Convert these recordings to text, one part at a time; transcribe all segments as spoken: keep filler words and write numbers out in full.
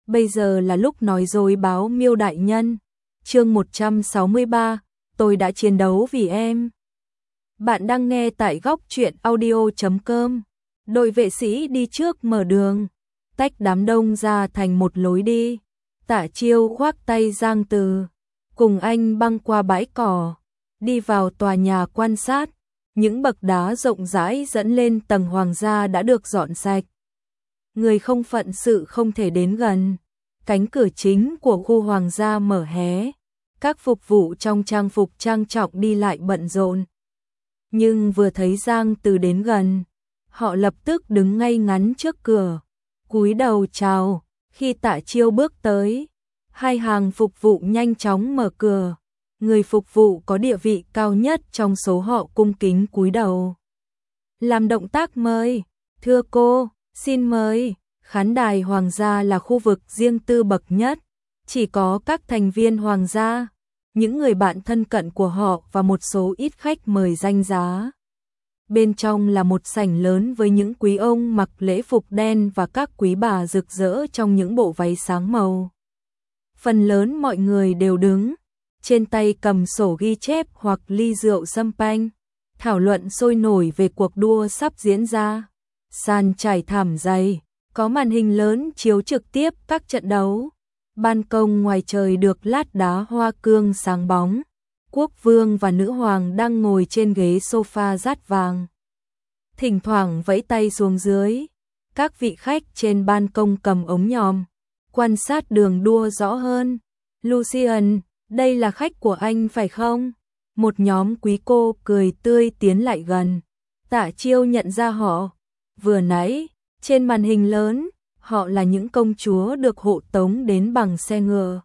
Bây giờ là lúc nói dối báo Miêu đại nhân. Chương một trăm sáu mươi ba, tôi đã chiến đấu vì em. Bạn đang nghe tại góc truyện audio chấm com. Đội vệ sĩ đi trước mở đường, tách đám đông ra thành một lối đi. Tạ Chiêu khoác tay Giang Từ, cùng anh băng qua bãi cỏ, đi vào tòa nhà quan sát. Những bậc đá rộng rãi dẫn lên tầng hoàng gia đã được dọn sạch. Người không phận sự không thể đến gần. Cánh cửa chính của khu hoàng gia mở hé. Các phục vụ trong trang phục trang trọng đi lại bận rộn. Nhưng vừa thấy Giang Từ đến gần, họ lập tức đứng ngay ngắn trước cửa, cúi đầu chào. Khi Tạ Chiêu bước tới, hai hàng phục vụ nhanh chóng mở cửa. Người phục vụ có địa vị cao nhất trong số họ cung kính cúi đầu, làm động tác mời. Thưa cô, xin mời. Khán đài hoàng gia là khu vực riêng tư bậc nhất, chỉ có các thành viên hoàng gia, những người bạn thân cận của họ và một số ít khách mời danh giá. Bên trong là một sảnh lớn với những quý ông mặc lễ phục đen và các quý bà rực rỡ trong những bộ váy sáng màu. Phần lớn mọi người đều đứng, trên tay cầm sổ ghi chép hoặc ly rượu champagne, thảo luận sôi nổi về cuộc đua sắp diễn ra. Sàn trải thảm dày, có màn hình lớn chiếu trực tiếp các trận đấu. Ban công ngoài trời được lát đá hoa cương sáng bóng. Quốc vương và nữ hoàng đang ngồi trên ghế sofa dát vàng, thỉnh thoảng vẫy tay xuống dưới. Các vị khách trên ban công cầm ống nhòm, quan sát đường đua rõ hơn. Lucian, đây là khách của anh phải không? Một nhóm quý cô cười tươi tiến lại gần. Tạ Chiêu nhận ra họ. Vừa nãy, trên màn hình lớn, họ là những công chúa được hộ tống đến bằng xe ngựa.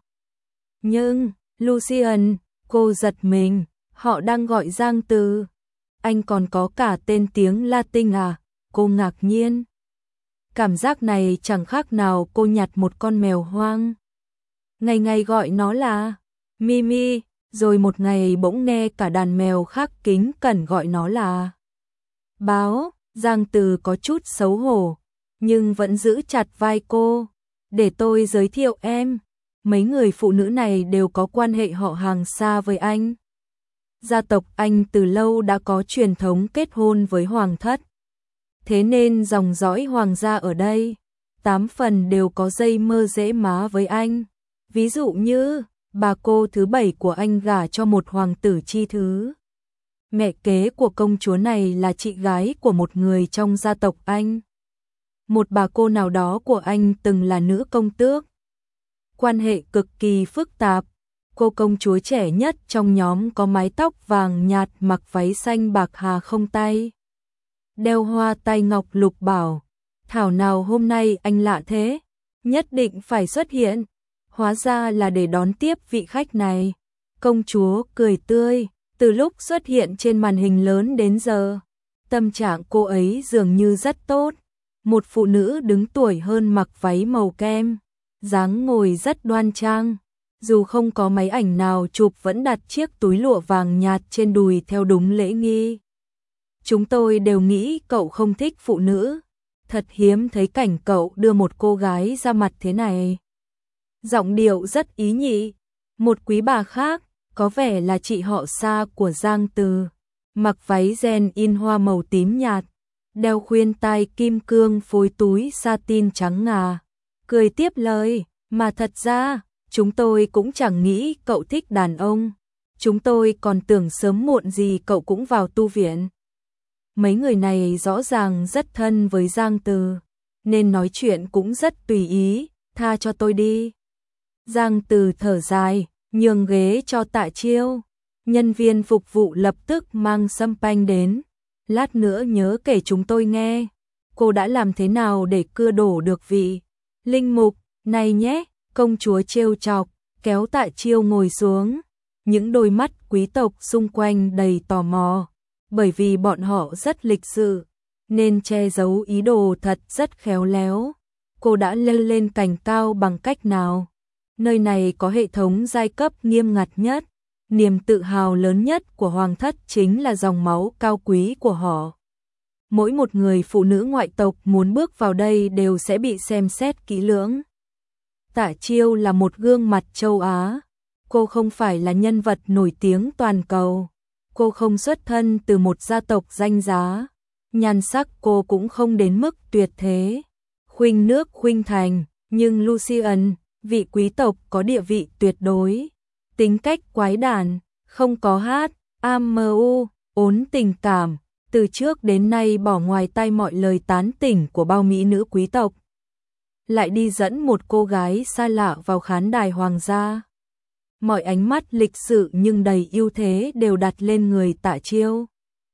Nhưng, Lucian, cô giật mình, họ đang gọi Giang Từ. Anh còn có cả tên tiếng Latin à? Cô ngạc nhiên. Cảm giác này chẳng khác nào cô nhặt một con mèo hoang. Ngày ngày gọi nó là Mimi, rồi một ngày bỗng nghe cả đàn mèo khác kính cẩn gọi nó là Báo. Giang Từ có chút xấu hổ, nhưng vẫn giữ chặt vai cô. Để tôi giới thiệu em, mấy người phụ nữ này đều có quan hệ họ hàng xa với anh. Gia tộc anh từ lâu đã có truyền thống kết hôn với hoàng thất. Thế nên dòng dõi hoàng gia ở đây, tám phần đều có dây mơ rễ má với anh. Ví dụ như, bà cô thứ bảy của anh gả cho một hoàng tử chi thứ. Mẹ kế của công chúa này là chị gái của một người trong gia tộc anh. Một bà cô nào đó của anh từng là nữ công tước. Quan hệ cực kỳ phức tạp. Cô công chúa trẻ nhất trong nhóm có mái tóc vàng nhạt, mặc váy xanh bạc hà không tay, đeo hoa tai ngọc lục bảo. Thảo nào hôm nay anh lạ thế, nhất định phải xuất hiện. Hóa ra là để đón tiếp vị khách này. Công chúa cười tươi. Từ lúc xuất hiện trên màn hình lớn đến giờ, tâm trạng cô ấy dường như rất tốt. Một phụ nữ đứng tuổi hơn mặc váy màu kem, dáng ngồi rất đoan trang. Dù không có máy ảnh nào chụp vẫn đặt chiếc túi lụa vàng nhạt trên đùi theo đúng lễ nghi. Chúng tôi đều nghĩ cậu không thích phụ nữ. Thật hiếm thấy cảnh cậu đưa một cô gái ra mặt thế này. Giọng điệu rất ý nhị. Một quý bà khác, có vẻ là chị họ xa của Giang Từ, mặc váy ren in hoa màu tím nhạt, đeo khuyên tai kim cương phối túi satin trắng ngà, cười tiếp lời, mà thật ra, chúng tôi cũng chẳng nghĩ cậu thích đàn ông, chúng tôi còn tưởng sớm muộn gì cậu cũng vào tu viện. Mấy người này rõ ràng rất thân với Giang Từ, nên nói chuyện cũng rất tùy ý, tha cho tôi đi. Giang Từ thở dài, nhường ghế cho Tạ Chiêu. Nhân viên phục vụ lập tức mang champagne đến. Lát nữa nhớ kể chúng tôi nghe, cô đã làm thế nào để cưa đổ được vị linh mục này nhé. Công chúa trêu chọc, kéo Tạ Chiêu ngồi xuống. Những đôi mắt quý tộc xung quanh đầy tò mò, bởi vì bọn họ rất lịch sự, nên che giấu ý đồ thật rất khéo léo. Cô đã leo lên cành cao bằng cách nào? Nơi này có hệ thống giai cấp nghiêm ngặt nhất. Niềm tự hào lớn nhất của hoàng thất chính là dòng máu cao quý của họ. Mỗi một người phụ nữ ngoại tộc muốn bước vào đây đều sẽ bị xem xét kỹ lưỡng. Tạ Chiêu là một gương mặt châu Á. Cô không phải là nhân vật nổi tiếng toàn cầu. Cô không xuất thân từ một gia tộc danh giá. Nhan sắc cô cũng không đến mức tuyệt thế. Khuynh nước khuynh thành, nhưng Lucian, vị quý tộc có địa vị tuyệt đối. Tính cách quái đản, không có hát, am mơ u, ốn tình cảm, từ trước đến nay bỏ ngoài tai mọi lời tán tỉnh của bao mỹ nữ quý tộc. Lại đi dẫn một cô gái xa lạ vào khán đài hoàng gia. Mọi ánh mắt lịch sự nhưng đầy ưu thế đều đặt lên người Tạ Chiêu.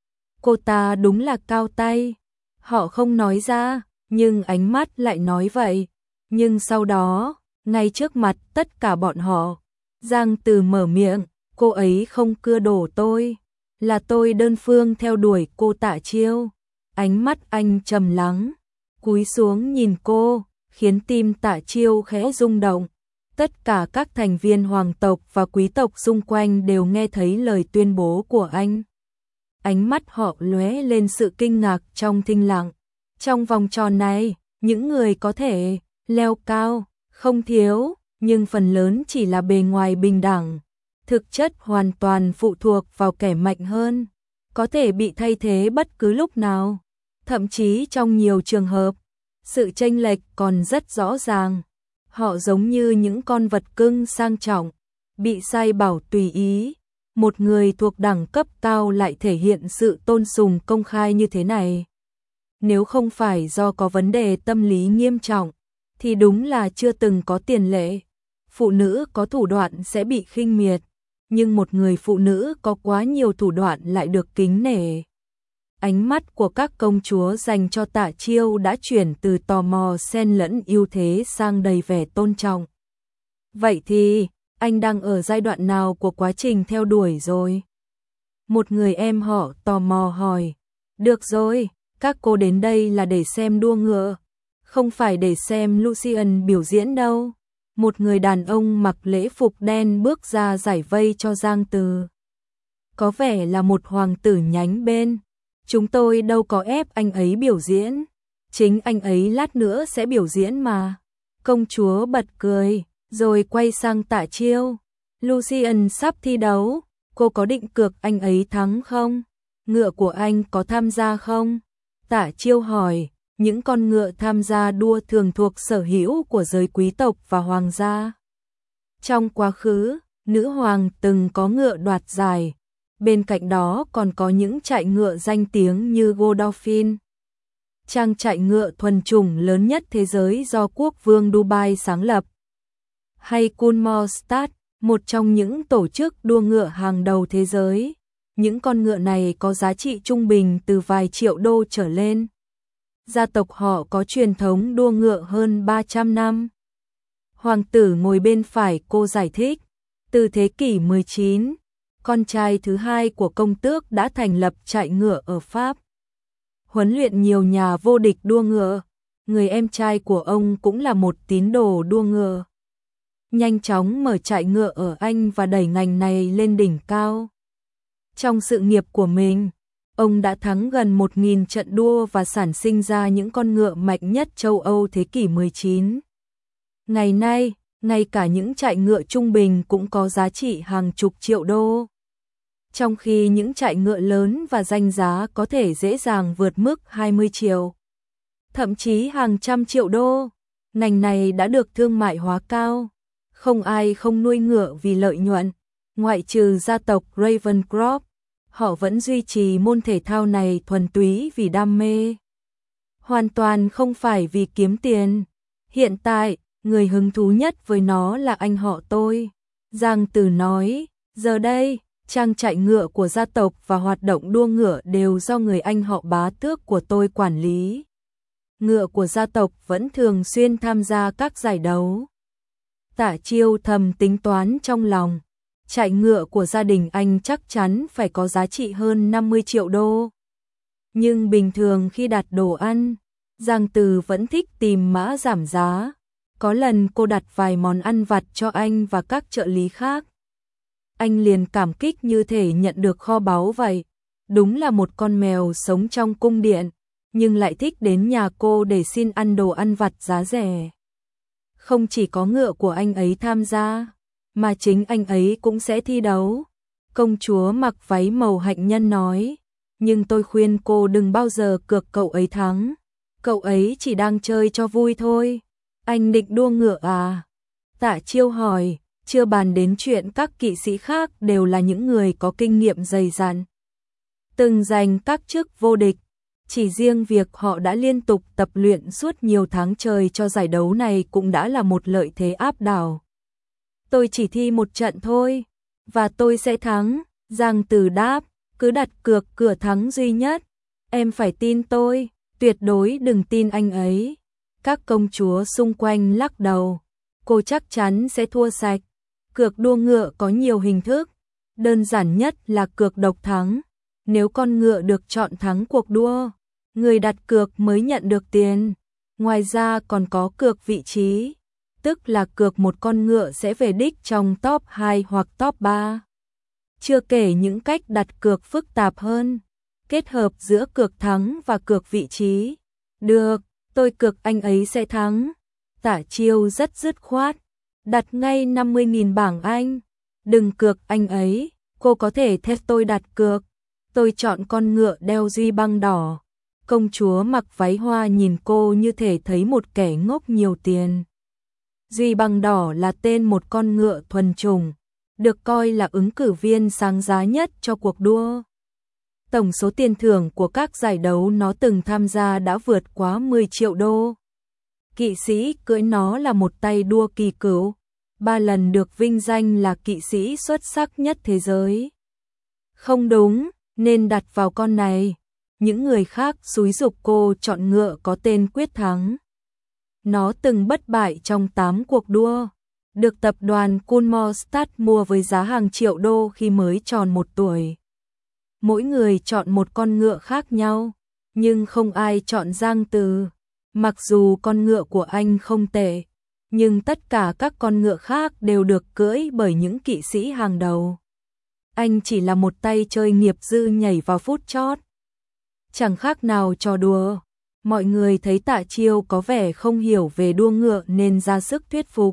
Cô ta đúng là cao tay. Họ không nói ra, nhưng ánh mắt lại nói vậy. Nhưng sau đó, ngay trước mặt tất cả bọn họ, Giang Từ mở miệng, cô ấy không cưa đổ tôi, là tôi đơn phương theo đuổi cô. Tạ Chiêu. Ánh mắt anh trầm lắng, cúi xuống nhìn cô, khiến tim Tạ Chiêu khẽ rung động. Tất cả các thành viên hoàng tộc và quý tộc xung quanh đều nghe thấy lời tuyên bố của anh. Ánh mắt họ lóe lên sự kinh ngạc trong thinh lặng. Trong vòng tròn này, những người có thể leo cao, không thiếu, nhưng phần lớn chỉ là bề ngoài bình đẳng. Thực chất hoàn toàn phụ thuộc vào kẻ mạnh hơn, có thể bị thay thế bất cứ lúc nào. Thậm chí trong nhiều trường hợp, sự chênh lệch còn rất rõ ràng. Họ giống như những con vật cưng sang trọng, bị sai bảo tùy ý. Một người thuộc đẳng cấp cao lại thể hiện sự tôn sùng công khai như thế này. Nếu không phải do có vấn đề tâm lý nghiêm trọng, thì đúng là chưa từng có tiền lệ. Phụ nữ có thủ đoạn sẽ bị khinh miệt, nhưng một người phụ nữ có quá nhiều thủ đoạn lại được kính nể. Ánh mắt của các công chúa dành cho Tạ Chiêu đã chuyển từ tò mò xen lẫn ưu thế sang đầy vẻ tôn trọng. Vậy thì, anh đang ở giai đoạn nào của quá trình theo đuổi rồi? Một người em họ tò mò hỏi. Được rồi, các cô đến đây là để xem đua ngựa, không phải để xem Lucian biểu diễn đâu. Một người đàn ông mặc lễ phục đen bước ra giải vây cho Giang Từ. Có vẻ là một hoàng tử nhánh bên. Chúng tôi đâu có ép anh ấy biểu diễn. Chính anh ấy lát nữa sẽ biểu diễn mà. Công chúa bật cười, rồi quay sang Tạ Chiêu. Lucian sắp thi đấu, cô có định cược anh ấy thắng không? Ngựa của anh có tham gia không? Tạ Chiêu hỏi. Những con ngựa tham gia đua thường thuộc sở hữu của giới quý tộc và hoàng gia. Trong quá khứ, nữ hoàng từng có ngựa đoạt giải. Bên cạnh đó còn có những trại ngựa danh tiếng như Godolphin, trang trại ngựa thuần chủng lớn nhất thế giới do quốc vương Dubai sáng lập, hay Coolmore Stud, một trong những tổ chức đua ngựa hàng đầu thế giới. Những con ngựa này có giá trị trung bình từ vài triệu đô trở lên. Gia tộc họ có truyền thống đua ngựa hơn ba trăm năm. Hoàng tử ngồi bên phải cô giải thích, từ thế kỷ mười chín, con trai thứ hai của công tước đã thành lập trại ngựa ở Pháp. Huấn luyện nhiều nhà vô địch đua ngựa, người em trai của ông cũng là một tín đồ đua ngựa. Nhanh chóng mở trại ngựa ở Anh và đẩy ngành này lên đỉnh cao. Trong sự nghiệp của mình, ông đã thắng gần một nghìn trận đua và sản sinh ra những con ngựa mạnh nhất châu Âu thế kỷ mười chín. Ngày nay, ngay cả những trại ngựa trung bình cũng có giá trị hàng chục triệu đô. Trong khi những trại ngựa lớn và danh giá có thể dễ dàng vượt mức hai mươi triệu, thậm chí hàng trăm triệu đô. Ngành này đã được thương mại hóa cao. Không ai không nuôi ngựa vì lợi nhuận, ngoại trừ gia tộc Ravencroft. Họ vẫn duy trì môn thể thao này thuần túy vì đam mê, hoàn toàn không phải vì kiếm tiền. Hiện tại, người hứng thú nhất với nó là anh họ tôi, Giang Từ nói. Giờ đây, trang trại ngựa của gia tộc và hoạt động đua ngựa đều do người anh họ bá tước của tôi quản lý. Ngựa của gia tộc vẫn thường xuyên tham gia các giải đấu. Tạ Chiêu thầm tính toán trong lòng. Trại ngựa của gia đình anh chắc chắn phải có giá trị hơn năm mươi triệu đô. Nhưng bình thường khi đặt đồ ăn, Giang Từ vẫn thích tìm mã giảm giá. Có lần cô đặt vài món ăn vặt cho anh và các trợ lý khác. Anh liền cảm kích như thể nhận được kho báu vậy. Đúng là một con mèo sống trong cung điện, nhưng lại thích đến nhà cô để xin ăn đồ ăn vặt giá rẻ. Không chỉ có ngựa của anh ấy tham gia, mà chính anh ấy cũng sẽ thi đấu. Công chúa mặc váy màu hạnh nhân nói, nhưng tôi khuyên cô đừng bao giờ cược cậu ấy thắng. Cậu ấy chỉ đang chơi cho vui thôi. Anh định đua ngựa à? Tạ Chiêu hỏi, chưa bàn đến chuyện các kỵ sĩ khác đều là những người có kinh nghiệm dày dặn, từng giành các chức vô địch. Chỉ riêng việc họ đã liên tục tập luyện suốt nhiều tháng trời cho giải đấu này cũng đã là một lợi thế áp đảo. Tôi chỉ thi một trận thôi, và tôi sẽ thắng. Giang Từ đáp, cứ đặt cược cửa thắng duy nhất. Em phải tin tôi, tuyệt đối đừng tin anh ấy. Các công chúa xung quanh lắc đầu, cô chắc chắn sẽ thua sạch. Cược đua ngựa có nhiều hình thức, đơn giản nhất là cược độc thắng. Nếu con ngựa được chọn thắng cuộc đua, người đặt cược mới nhận được tiền. Ngoài ra còn có cược vị trí, tức là cược một con ngựa sẽ về đích trong top hai hoặc top ba. Chưa kể những cách đặt cược phức tạp hơn, kết hợp giữa cược thắng và cược vị trí. Được, tôi cược anh ấy sẽ thắng. Tạ Chiêu rất dứt khoát, đặt ngay năm mươi nghìn bảng Anh. Đừng cược anh ấy, cô có thể thét tôi đặt cược. Tôi chọn con ngựa đeo duy băng đỏ. Công chúa mặc váy hoa nhìn cô như thể thấy một kẻ ngốc nhiều tiền. Duy băng đỏ là tên một con ngựa thuần chủng, được coi là ứng cử viên sáng giá nhất cho cuộc đua. Tổng số tiền thưởng của các giải đấu nó từng tham gia đã vượt quá mười triệu đô. Kỵ sĩ cưỡi nó là một tay đua kỳ cựu, ba lần được vinh danh là kỵ sĩ xuất sắc nhất thế giới. Không đúng, nên đặt vào con này. Những người khác xúi giục cô chọn ngựa có tên Quyết Thắng. Nó từng bất bại trong tám cuộc đua, được tập đoàn Coolmore mua với giá hàng triệu đô khi mới tròn một tuổi. Mỗi người chọn một con ngựa khác nhau, nhưng không ai chọn Giang Từ. Mặc dù con ngựa của anh không tệ, nhưng tất cả các con ngựa khác đều được cưỡi bởi những kỵ sĩ hàng đầu. Anh chỉ là một tay chơi nghiệp dư nhảy vào phút chót. Chẳng khác nào trò đùa. Mọi người thấy Tạ Chiêu có vẻ không hiểu về đua ngựa nên ra sức thuyết phục.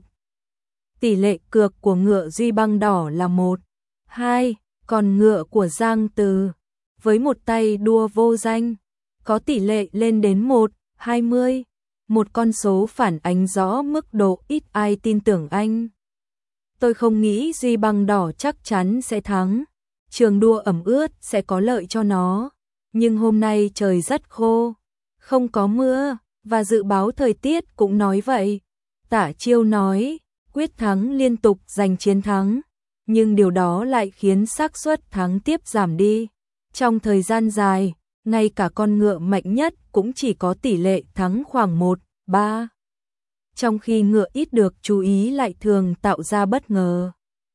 Tỷ lệ cược của ngựa duy băng đỏ là một, hai, còn ngựa của Giang Từ, với một tay đua vô danh, có tỷ lệ lên đến một, hai mươi. Một con số phản ánh rõ mức độ ít ai tin tưởng anh. Tôi không nghĩ duy băng đỏ chắc chắn sẽ thắng. Trường đua ẩm ướt sẽ có lợi cho nó. Nhưng hôm nay trời rất khô, không có mưa, và dự báo thời tiết cũng nói vậy. Tạ Chiêu nói, Quyết Thắng liên tục giành chiến thắng, nhưng điều đó lại khiến xác suất thắng tiếp giảm đi. Trong thời gian dài, ngay cả con ngựa mạnh nhất cũng chỉ có tỷ lệ thắng khoảng một, ba. Trong khi ngựa ít được chú ý lại thường tạo ra bất ngờ.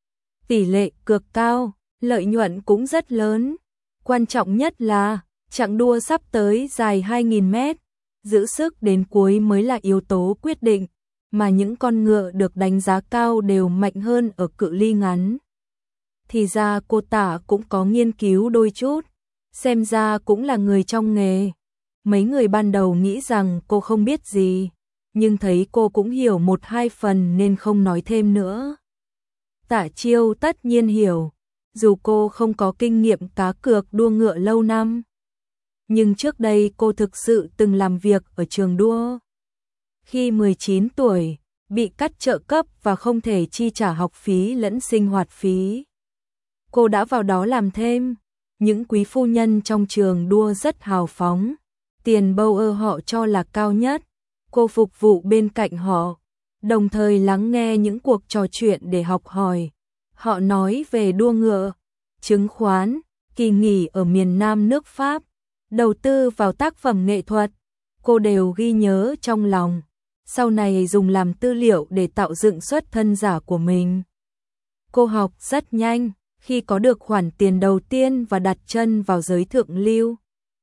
Tỷ lệ cược cao, lợi nhuận cũng rất lớn. Quan trọng nhất là, chặng đua sắp tới dài hai nghìn mét, giữ sức đến cuối mới là yếu tố quyết định, mà những con ngựa được đánh giá cao đều mạnh hơn ở cự ly ngắn. Thì ra cô Tạ cũng có nghiên cứu đôi chút, xem ra cũng là người trong nghề. Mấy người ban đầu nghĩ rằng cô không biết gì, nhưng thấy cô cũng hiểu một hai phần nên không nói thêm nữa. Tạ Chiêu tất nhiên hiểu, dù cô không có kinh nghiệm cá cược đua ngựa lâu năm. Nhưng trước đây cô thực sự từng làm việc ở trường đua. Khi mười chín tuổi, bị cắt trợ cấp và không thể chi trả học phí lẫn sinh hoạt phí. Cô đã vào đó làm thêm. Những quý phu nhân trong trường đua rất hào phóng. Tiền bâu họ cho là cao nhất. Cô phục vụ bên cạnh họ, đồng thời lắng nghe những cuộc trò chuyện để học hỏi. Họ nói về đua ngựa, chứng khoán, kỳ nghỉ ở miền Nam nước Pháp, đầu tư vào tác phẩm nghệ thuật. Cô đều ghi nhớ trong lòng, sau này dùng làm tư liệu để tạo dựng xuất thân giả của mình. Cô học rất nhanh, khi có được khoản tiền đầu tiên và đặt chân vào giới thượng lưu.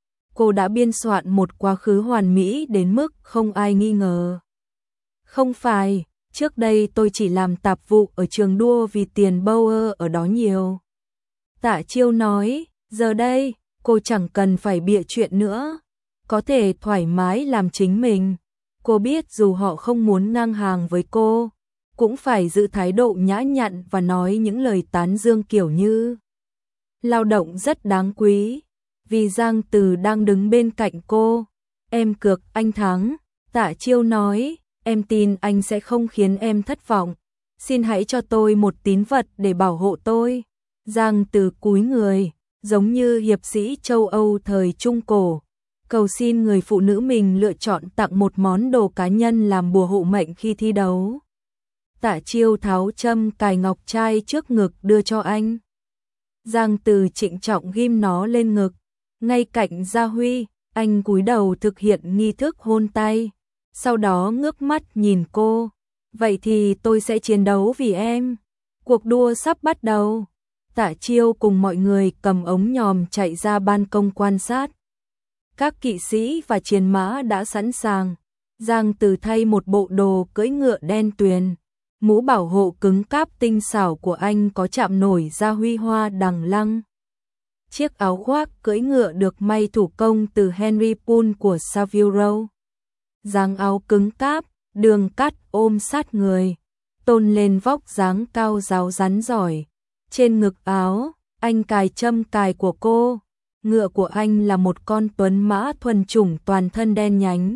Cô đã biên soạn một quá khứ hoàn mỹ đến mức không ai nghi ngờ. Không phải, trước đây tôi chỉ làm tạp vụ ở trường đua vì tiền bâu ở đó nhiều. Tạ Chiêu nói, giờ đây, cô chẳng cần phải bịa chuyện nữa, có thể thoải mái làm chính mình. Cô biết dù họ không muốn ngang hàng với cô, cũng phải giữ thái độ nhã nhặn và nói những lời tán dương kiểu như lao động rất đáng quý. Vì Giang Từ đang đứng bên cạnh cô, em cược anh thắng. Tạ Chiêu nói, em tin anh sẽ không khiến em thất vọng. Xin hãy cho tôi một tín vật để bảo hộ tôi. Giang Từ cúi người, giống như hiệp sĩ châu Âu thời Trung Cổ, cầu xin người phụ nữ mình lựa chọn tặng một món đồ cá nhân làm bùa hộ mệnh khi thi đấu. Tạ Chiêu tháo châm cài ngọc trai trước ngực đưa cho anh. Giang Từ trịnh trọng ghim nó lên ngực. Ngay cạnh Gia Huy, anh cúi đầu thực hiện nghi thức hôn tay, sau đó ngước mắt nhìn cô. Vậy thì tôi sẽ chiến đấu vì em. Cuộc đua sắp bắt đầu. Tạ Chiêu cùng mọi người cầm ống nhòm chạy ra ban công quan sát. Các kỵ sĩ và chiến mã đã sẵn sàng. Giang Từ thay một bộ đồ cưỡi ngựa đen tuyền. Mũ bảo hộ cứng cáp tinh xảo của anh có chạm nổi ra huy hoa đằng lăng. Chiếc áo khoác cưỡi ngựa được may thủ công từ Henry Poole của Savile Row. Dáng áo cứng cáp, đường cắt ôm sát người, tôn lên vóc dáng cao ráo rắn giỏi. Trên ngực áo, anh cài châm cài của cô. Ngựa của anh là một con tuấn mã thuần chủng toàn thân đen nhánh.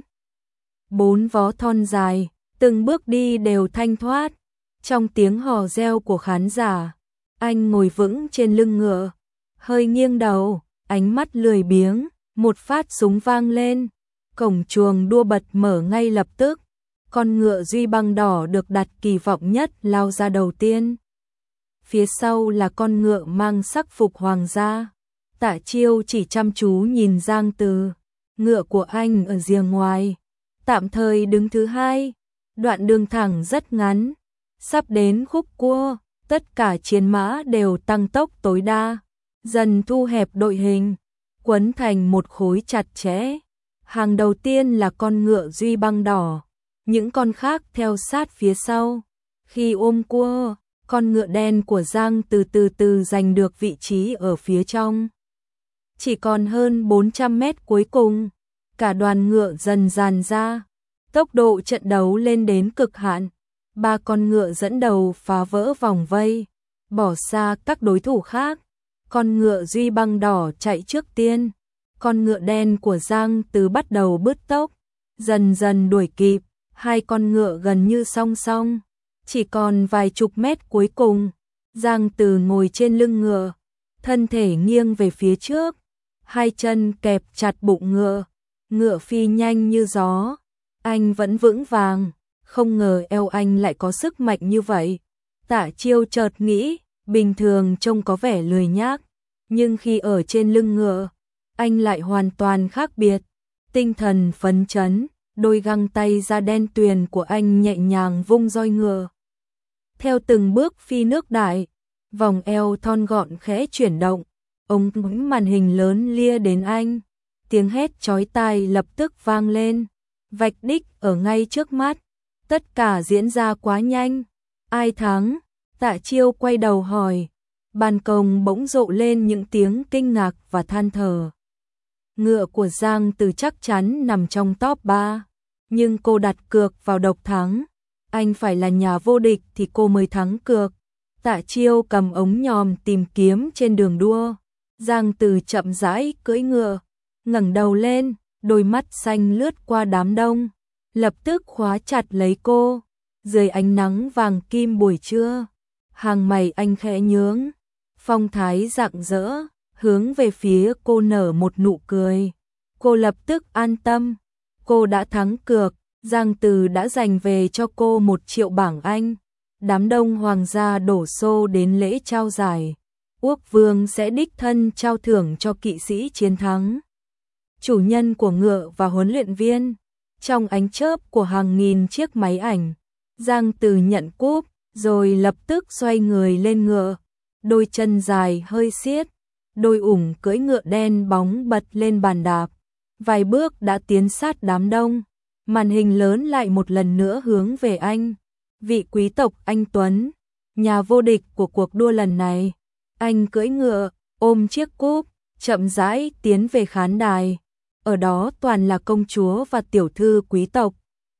Bốn vó thon dài, từng bước đi đều thanh thoát. Trong tiếng hò reo của khán giả, anh ngồi vững trên lưng ngựa, hơi nghiêng đầu, ánh mắt lười biếng. Một phát súng vang lên, cổng chuồng đua bật mở ngay lập tức. Con ngựa duy băng đỏ được đặt kỳ vọng nhất lao ra đầu tiên. Phía sau là con ngựa mang sắc phục hoàng gia. Tạ Chiêu chỉ chăm chú nhìn Giang Từ. Ngựa của anh ở rìa ngoài, tạm thời đứng thứ hai. Đoạn đường thẳng rất ngắn, sắp đến khúc cua, tất cả chiến mã đều tăng tốc tối đa, dần thu hẹp đội hình, quấn thành một khối chặt chẽ. Hàng đầu tiên là con ngựa duy băng đỏ, những con khác theo sát phía sau. Khi ôm cua, con ngựa đen của Giang từ từ từ giành được vị trí ở phía trong. Chỉ còn hơn bốn trăm mét cuối cùng, cả đoàn ngựa dần dàn ra, tốc độ trận đấu lên đến cực hạn. Ba con ngựa dẫn đầu phá vỡ vòng vây, bỏ xa các đối thủ khác. Con ngựa duy băng đỏ chạy trước tiên, con ngựa đen của Giang từ bắt đầu bứt tốc, dần dần đuổi kịp. Hai con ngựa gần như song song, chỉ còn vài chục mét cuối cùng. Giang Từ ngồi trên lưng ngựa, thân thể nghiêng về phía trước, hai chân kẹp chặt bụng ngựa, ngựa phi nhanh như gió. Anh vẫn vững vàng, không ngờ eo anh lại có sức mạnh như vậy. Tạ Chiêu chợt nghĩ, bình thường trông có vẻ lười nhác, nhưng khi ở trên lưng ngựa, anh lại hoàn toàn khác biệt, tinh thần phấn chấn. Đôi găng tay da đen tuyền của anh nhẹ nhàng vung roi ngựa. Theo từng bước phi nước đại, vòng eo thon gọn khẽ chuyển động, ống kính màn hình lớn lia đến anh. Tiếng hét chói tai lập tức vang lên, vạch đích ở ngay trước mắt. Tất cả diễn ra quá nhanh. Ai thắng? Tạ Chiêu quay đầu hỏi. Ban công bỗng rộ lên những tiếng kinh ngạc và than thở. Ngựa của Giang Từ chắc chắn nằm trong top ba, nhưng cô đặt cược vào độc thắng. Anh phải là nhà vô địch thì cô mới thắng cược. Tạ Chiêu cầm ống nhòm tìm kiếm trên đường đua. Giang Từ chậm rãi cưỡi ngựa, ngẩng đầu lên, đôi mắt xanh lướt qua đám đông, lập tức khóa chặt lấy cô. Dưới ánh nắng vàng kim buổi trưa, hàng mày anh khẽ nhướng, phong thái rạng rỡ, hướng về phía cô nở một nụ cười. Cô lập tức an tâm, cô đã thắng cược, Giang Từ đã giành về cho cô một triệu bảng Anh. Đám đông hoàng gia đổ xô đến lễ trao giải. Quốc vương sẽ đích thân trao thưởng cho kỵ sĩ chiến thắng, chủ nhân của ngựa và huấn luyện viên. Trong ánh chớp của hàng nghìn chiếc máy ảnh, Giang Từ nhận cúp, rồi lập tức xoay người lên ngựa. Đôi chân dài hơi siết, đôi ủng cưỡi ngựa đen bóng bật lên bàn đạp. Vài bước đã tiến sát đám đông, màn hình lớn lại một lần nữa hướng về anh. Vị quý tộc anh Tuấn, nhà vô địch của cuộc đua lần này. Anh cưỡi ngựa, ôm chiếc cúp, chậm rãi tiến về khán đài. Ở đó toàn là công chúa và tiểu thư quý tộc.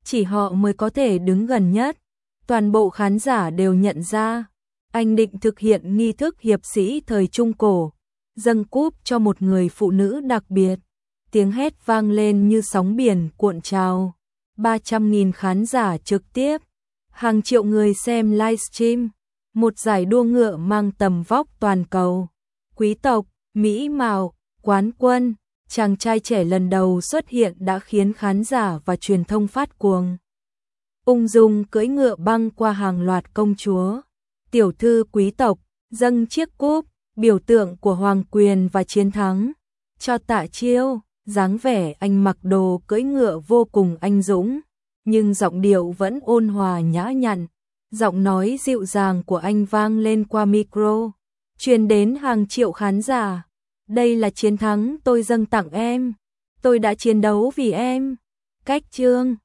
chỉ họ mới có thể đứng gần nhất. Toàn bộ khán giả đều nhận ra, anh định thực hiện nghi thức hiệp sĩ thời Trung Cổ, dâng cúp cho một người phụ nữ đặc biệt. Tiếng hét vang lên như sóng biển cuộn trào. ba trăm nghìn khán giả trực tiếp, hàng triệu người xem livestream. Một giải đua ngựa mang tầm vóc toàn cầu. Quý tộc, mỹ mạo, quán quân, chàng trai trẻ lần đầu xuất hiện đã khiến khán giả và truyền thông phát cuồng. Ung dung cưỡi ngựa băng qua hàng loạt công chúa, tiểu thư quý tộc, dâng chiếc cúp, biểu tượng của hoàng quyền và chiến thắng, cho Tạ Chiêu. Dáng vẻ anh mặc đồ cưỡi ngựa vô cùng anh dũng, nhưng giọng điệu vẫn ôn hòa nhã nhặn. Giọng nói dịu dàng của anh vang lên qua micro, truyền đến hàng triệu khán giả. Đây là chiến thắng tôi dâng tặng em, tôi đã chiến đấu vì em. Cách chương